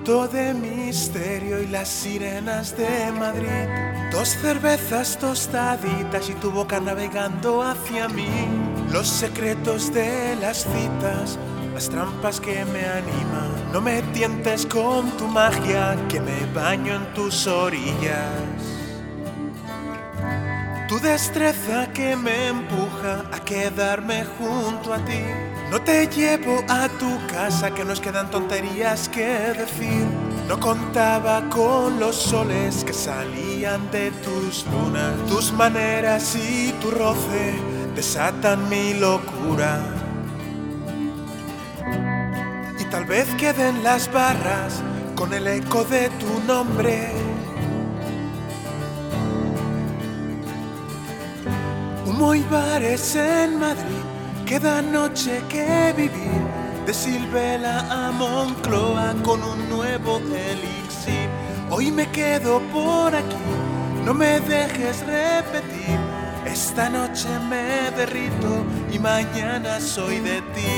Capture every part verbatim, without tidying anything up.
Fruto de misterio y las sirenas de Madrid. Dos cervezas tostaditas y tu boca navegando hacia mí. Los secretos de las citas, las trampas que me animan. No me tientes con tu magia, que me baño en tus orillas. Tu destreza que me empuja a quedarme junto a ti. No te llevo a tu casa, que nos quedan tonterías que decir. No contaba con los soles que salían de tus lunas. Tus maneras y tu roce desatan mi locura. Y tal vez queden las barras con el eco de tu nombre. Humo y bares en Madrid, queda noche que vivir. De Silvela a Moncloa con un nuevo elixir. Hoy me quedo por aquí, no me dejes repetir. Esta noche me derrito y mañana soy de ti.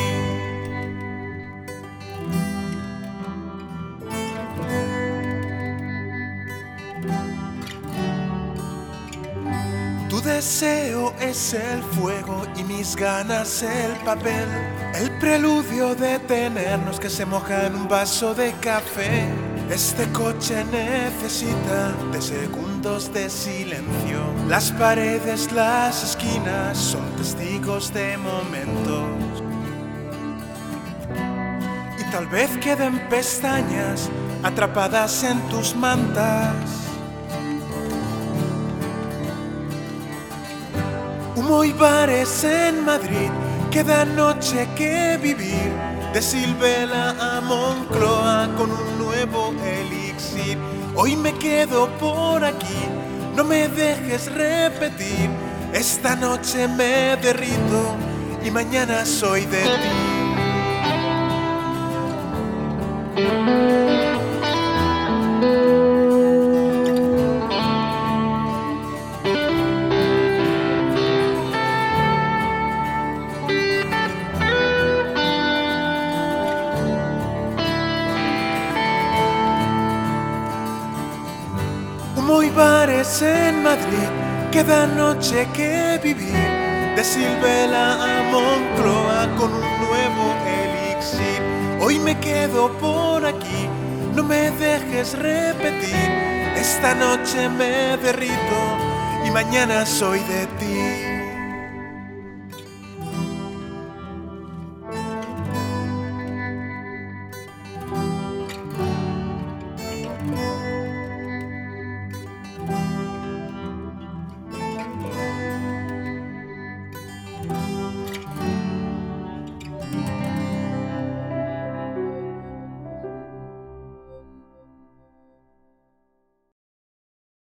Tu deseo es el fuego y mis ganas el papel. El preludio de tenernos que se moja en un vaso de café. Este coche necesita de segundos de silencio. Las paredes, las esquinas son testigos de momentos. Y tal vez queden pestañas atrapadas en tus mantas. Humo y bares en Madrid, queda noche que vivir. De Silvela a Moncloa con un nuevo elixir. Hoy me quedo por aquí, no me dejes repetir. Esta noche me derrito y mañana soy de ti. Humo y bares en Madrid, queda noche que vivir. De Silvela a Moncloa con un nuevo elixir. Hoy me quedo por aquí, no me dejes repetir. Esta noche me derrito y mañana soy de ti.